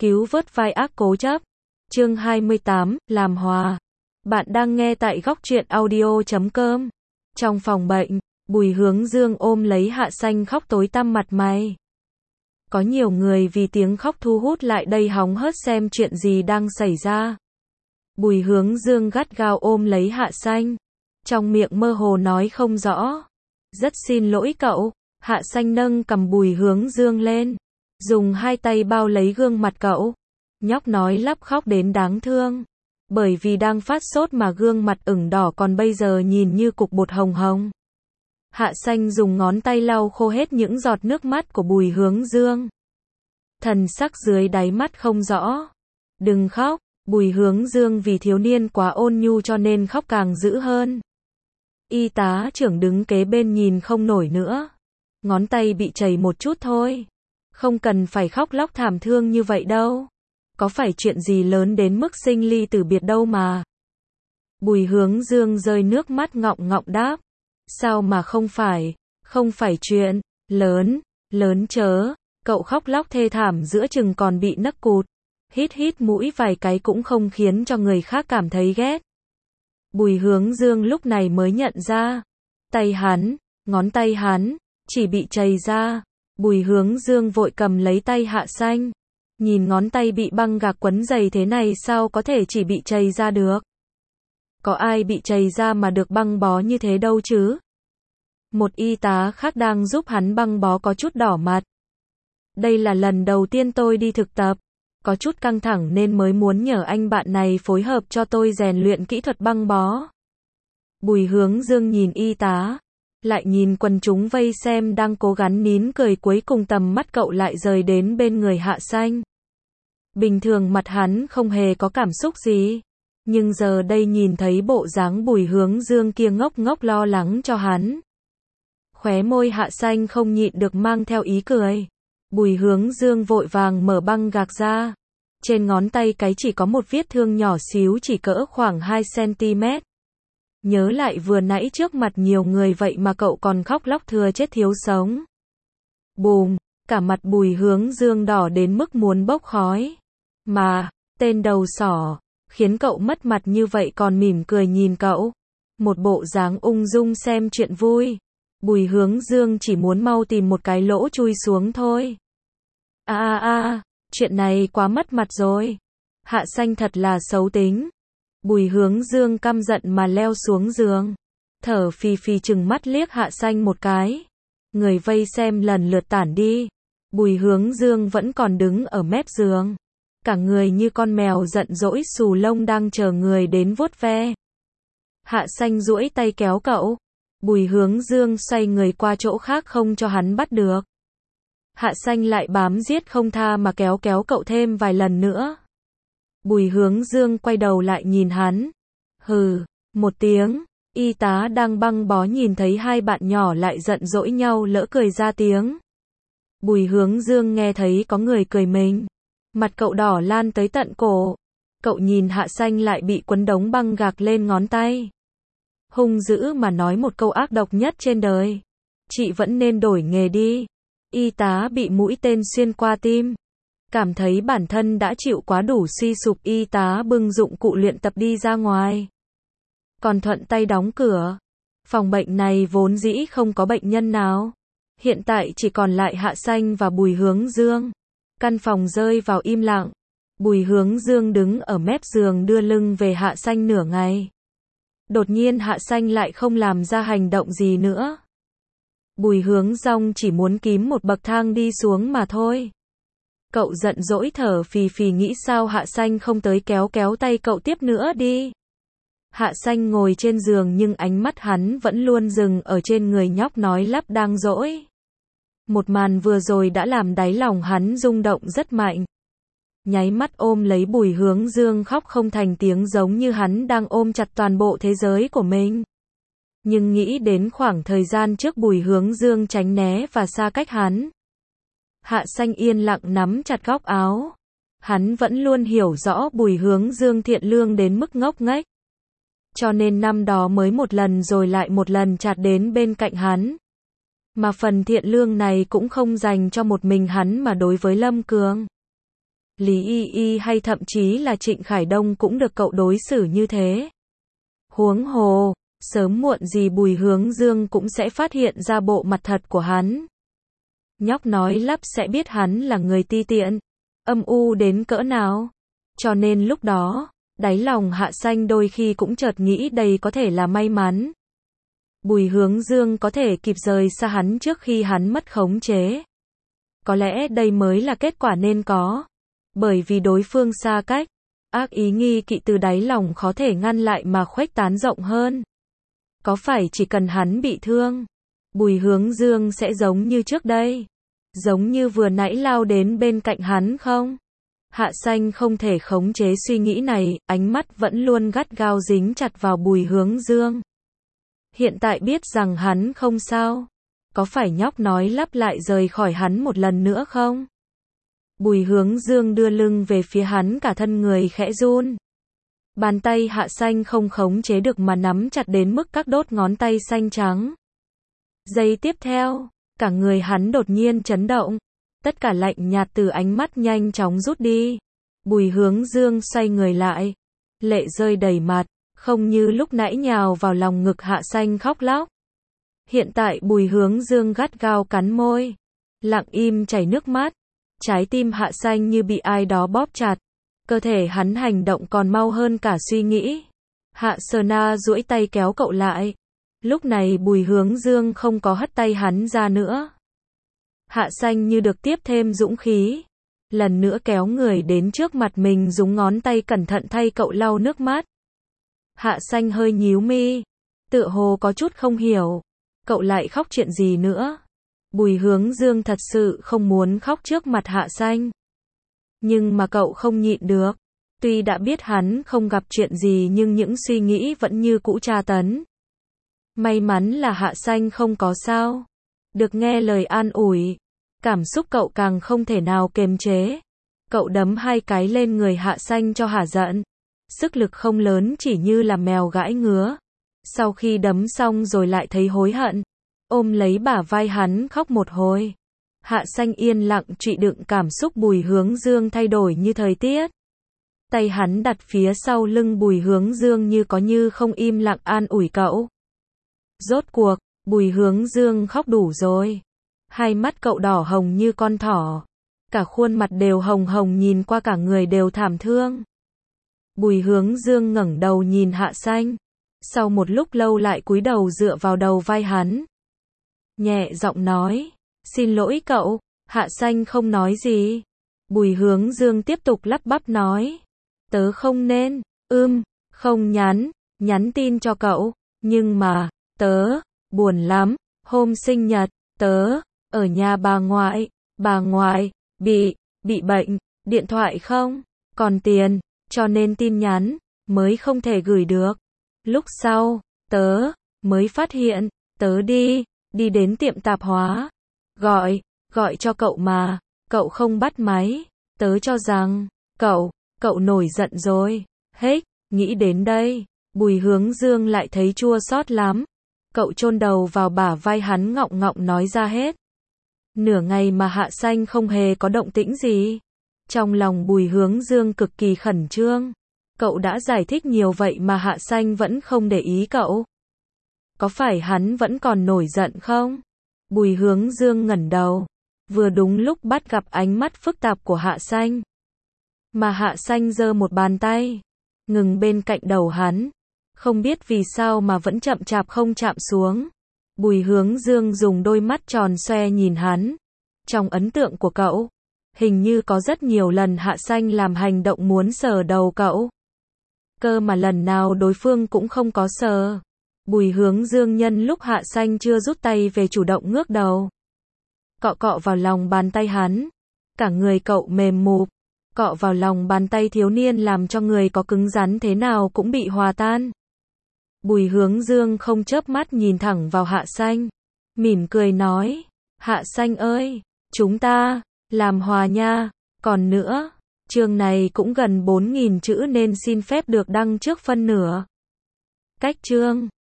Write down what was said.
cứu vớt vai ác cố chấp. Chương 28, làm hòa. Bạn đang nghe tại góc truyện audio.com. Trong phòng bệnh, Bùi Hướng Dương ôm lấy Hạ Xanh khóc tối tăm mặt mày. Có nhiều người vì tiếng khóc thu hút lại đây hóng hớt xem chuyện gì đang xảy ra. Bùi Hướng Dương gắt gao ôm lấy Hạ Xanh, trong miệng mơ hồ nói không rõ. Rất xin lỗi cậu. Hạ Xanh nâng cầm Bùi Hướng Dương lên, dùng hai tay bao lấy gương mặt cậu. Nhóc nói lắp khóc đến đáng thương. Bởi vì đang phát sốt mà gương mặt ửng đỏ còn bây giờ nhìn như cục bột hồng hồng. Hạ Xanh dùng ngón tay lau khô hết những giọt nước mắt của Bùi Hướng Dương. Thần sắc dưới đáy mắt không rõ. Đừng khóc. Bùi Hướng Dương vì thiếu niên quá ôn nhu cho nên khóc càng dữ hơn. Y tá trưởng đứng kế bên nhìn không nổi nữa. Ngón tay bị chảy một chút thôi. Không cần phải khóc lóc thảm thương như vậy đâu. Có phải chuyện gì lớn đến mức sinh ly tử biệt đâu mà. Bùi Hướng Dương rơi nước mắt ngọng ngọng đáp. Sao mà không phải chuyện lớn chớ. Cậu khóc lóc thê thảm giữa chừng còn bị nấc cụt. Hít mũi vài cái cũng không khiến cho người khác cảm thấy ghét. Bùi Hướng Dương lúc này mới nhận ra. Ngón tay hắn, chỉ bị chày ra. Bùi Hướng Dương vội cầm lấy tay Hạ Xanh. Nhìn ngón tay bị băng gạc quấn dày thế này sao có thể chỉ bị chày ra được. Có ai bị chày ra mà được băng bó như thế đâu chứ. Một y tá khác đang giúp hắn băng bó có chút đỏ mặt. Đây là lần đầu tiên tôi đi thực tập. Có chút căng thẳng nên mới muốn nhờ anh bạn này phối hợp cho tôi rèn luyện kỹ thuật băng bó. Bùi Hướng Dương nhìn y tá, lại nhìn quần chúng vây xem đang cố gắng nín cười, cuối cùng tầm mắt cậu lại rời đến bên người Hạ Xanh. Bình thường mặt hắn không hề có cảm xúc gì, nhưng giờ đây nhìn thấy bộ dáng Bùi Hướng Dương kia ngốc ngốc lo lắng cho hắn. Khóe môi Hạ Xanh không nhịn được mang theo ý cười. Bùi Hướng Dương vội vàng mở băng gạc ra. Trên ngón tay cái chỉ có một vết thương nhỏ xíu chỉ cỡ khoảng 2 cm. Nhớ lại vừa nãy trước mặt nhiều người vậy mà cậu còn khóc lóc thừa chết thiếu sống. Bùm, cả mặt Bùi Hướng Dương đỏ đến mức muốn bốc khói. Mà, tên đầu sỏ, khiến cậu mất mặt như vậy còn mỉm cười nhìn cậu. Một bộ dáng ung dung xem chuyện vui. Bùi Hướng Dương chỉ muốn mau tìm một cái lỗ chui xuống thôi. Chuyện này quá mất mặt rồi. Hạ Xanh thật là xấu tính. Bùi Hướng Dương căm giận mà leo xuống giường. Thở phì phì chừng mắt liếc Hạ Xanh một cái. Người vây xem lần lượt tản đi. Bùi Hướng Dương vẫn còn đứng ở mép giường. Cả người như con mèo giận dỗi xù lông đang chờ người đến vuốt ve. Hạ Xanh duỗi tay kéo cậu. Bùi Hướng Dương xoay người qua chỗ khác không cho hắn bắt được. Hạ Xanh lại bám giết không tha mà kéo cậu thêm vài lần nữa. Bùi Hướng Dương quay đầu lại nhìn hắn. Hừ, một tiếng. Y tá đang băng bó nhìn thấy hai bạn nhỏ lại giận dỗi nhau lỡ cười ra tiếng. Bùi Hướng Dương nghe thấy có người cười mình. Mặt cậu đỏ lan tới tận cổ. Cậu nhìn Hạ Xanh lại bị quấn đống băng gạc lên ngón tay. Hung dữ mà nói một câu ác độc nhất trên đời. Chị vẫn nên đổi nghề đi. Y tá bị mũi tên xuyên qua tim. Cảm thấy bản thân đã chịu quá đủ suy sụp, y tá bưng dụng cụ luyện tập đi ra ngoài. Còn thuận tay đóng cửa. Phòng bệnh này vốn dĩ không có bệnh nhân nào. Hiện tại chỉ còn lại Hạ Xanh và Bùi Hướng Dương. Căn phòng rơi vào im lặng. Bùi Hướng Dương đứng ở mép giường đưa lưng về Hạ Xanh nửa ngày. Đột nhiên Hạ Xanh lại không làm ra hành động gì nữa. Bùi Hướng Dương chỉ muốn kiếm một bậc thang đi xuống mà thôi. Cậu giận dỗi thở phì phì nghĩ sao Hạ Xanh không tới kéo tay cậu tiếp nữa đi. Hạ Xanh ngồi trên giường nhưng ánh mắt hắn vẫn luôn dừng ở trên người nhóc nói lắp đang dỗi. Một màn vừa rồi đã làm đáy lòng hắn rung động rất mạnh. Nháy mắt ôm lấy Bùi Hướng Dương khóc không thành tiếng giống như hắn đang ôm chặt toàn bộ thế giới của mình. Nhưng nghĩ đến khoảng thời gian trước Bùi Hướng Dương tránh né và xa cách hắn. Hạ Xanh yên lặng nắm chặt góc áo. Hắn vẫn luôn hiểu rõ Bùi Hướng Dương thiện lương đến mức ngốc nghếch. Cho nên năm đó mới một lần rồi lại một lần chạt đến bên cạnh hắn. Mà phần thiện lương này cũng không dành cho một mình hắn mà đối với Lâm Cường. Lý Y Y hay thậm chí là Trịnh Khải Đông cũng được cậu đối xử như thế. Huống hồ, sớm muộn gì Bùi Hướng Dương cũng sẽ phát hiện ra bộ mặt thật của hắn. Nhóc nói lắp sẽ biết hắn là người ti tiện, âm u đến cỡ nào. Cho nên lúc đó, đáy lòng Hạ Xanh đôi khi cũng chợt nghĩ đây có thể là may mắn. Bùi Hướng Dương có thể kịp rời xa hắn trước khi hắn mất khống chế. Có lẽ đây mới là kết quả nên có. Bởi vì đối phương xa cách, ác ý nghi kỵ từ đáy lòng khó thể ngăn lại mà khuếch tán rộng hơn. Có phải chỉ cần hắn bị thương, Bùi Hướng Dương sẽ giống như trước đây? Giống như vừa nãy lao đến bên cạnh hắn không? Hạ Xanh không thể khống chế suy nghĩ này, ánh mắt vẫn luôn gắt gao dính chặt vào Bùi Hướng Dương. Hiện tại biết rằng hắn không sao. Có phải nhóc nói lắp lại rời khỏi hắn một lần nữa không? Bùi Hướng Dương đưa lưng về phía hắn, cả thân người khẽ run. Bàn tay Hạ Xanh không khống chế được mà nắm chặt đến mức các đốt ngón tay xanh trắng. Giây tiếp theo, cả người hắn đột nhiên chấn động. Tất cả lạnh nhạt từ ánh mắt nhanh chóng rút đi. Bùi Hướng Dương xoay người lại. Lệ rơi đầy mặt, không như lúc nãy nhào vào lòng ngực Hạ Xanh khóc lóc. Hiện tại Bùi Hướng Dương gắt gao cắn môi, lặng im chảy nước mắt. Trái tim Hạ Xanh như bị ai đó bóp chặt. Cơ thể hắn hành động còn mau hơn cả suy nghĩ. Hạ Sơ Na duỗi tay kéo cậu lại. Lúc này Bùi Hướng Dương không có hất tay hắn ra nữa. Hạ Xanh như được tiếp thêm dũng khí. Lần nữa kéo người đến trước mặt mình, dùng ngón tay cẩn thận thay cậu lau nước mắt. Hạ Xanh hơi nhíu mi, tựa hồ có chút không hiểu. Cậu lại khóc chuyện gì nữa? Bùi Hướng Dương thật sự không muốn khóc trước mặt Hạ Xanh. Nhưng mà cậu không nhịn được. Tuy đã biết hắn không gặp chuyện gì nhưng những suy nghĩ vẫn như cũ tra tấn. May mắn là Hạ Xanh không có sao. Được nghe lời an ủi, cảm xúc cậu càng không thể nào kiềm chế. Cậu đấm 2 cái lên người Hạ Xanh cho hả giận. Sức lực không lớn, chỉ như là mèo gãi ngứa. Sau khi đấm xong rồi lại thấy hối hận, ôm lấy bả vai hắn khóc một hồi. Hạ Xanh yên lặng chịu đựng cảm xúc. Bùi Hướng Dương thay đổi như thời tiết. Tay hắn đặt phía sau lưng Bùi Hướng Dương như có như không, im lặng an ủi cậu. Rốt cuộc, Bùi Hướng Dương khóc đủ rồi. Hai mắt cậu đỏ hồng như con thỏ. Cả khuôn mặt đều hồng hồng, nhìn qua cả người đều thảm thương. Bùi Hướng Dương ngẩng đầu nhìn Hạ Xanh. Sau một lúc lâu lại cúi đầu dựa vào đầu vai hắn. Nhẹ giọng nói, xin lỗi cậu. Hạ Xanh không nói gì. Bùi Hướng Dương tiếp tục lắp bắp nói, tớ không nên, không nhắn tin cho cậu, nhưng mà, tớ, buồn lắm, hôm sinh nhật, tớ, ở nhà bà ngoại, bị bệnh, điện thoại không, còn tiền, cho nên tin nhắn, mới không thể gửi được. Lúc sau, tớ, mới phát hiện, tớ đi đến tiệm tạp hóa, gọi cho cậu mà, cậu không bắt máy, tớ cho rằng, cậu nổi giận rồi, nghĩ đến đây, Bùi Hướng Dương lại thấy chua xót lắm. Cậu chôn đầu vào bả vai hắn, ngọng ngọng nói ra hết. Nửa ngày mà Hạ Xanh không hề có động tĩnh gì. Trong lòng Bùi Hướng Dương cực kỳ khẩn trương. Cậu đã giải thích nhiều vậy mà Hạ Xanh vẫn không để ý cậu. Có phải hắn vẫn còn nổi giận không? Bùi Hướng Dương ngẩng đầu. Vừa đúng lúc bắt gặp ánh mắt phức tạp của Hạ Xanh. Mà Hạ Xanh giơ một bàn tay, ngừng bên cạnh đầu hắn. Không biết vì sao mà vẫn chậm chạp không chạm xuống. Bùi Hướng Dương dùng đôi mắt tròn xoe nhìn hắn. Trong ấn tượng của cậu, hình như có rất nhiều lần Hạ Xanh làm hành động muốn sờ đầu cậu. Cơ mà lần nào đối phương cũng không có sờ. Bùi Hướng Dương nhân lúc Hạ Xanh chưa rút tay về chủ động ngước đầu. Cọ vào lòng bàn tay hắn. Cả người cậu mềm mụp. Cọ vào lòng bàn tay thiếu niên làm cho người có cứng rắn thế nào cũng bị hòa tan. Bùi Hướng Dương không chớp mắt nhìn thẳng vào Hạ Xanh. Mỉm cười nói, Hạ Xanh ơi, chúng ta, làm hòa nha. Còn nữa, chương này cũng gần 4.000 chữ nên xin phép được đăng trước phân nửa. Cách chương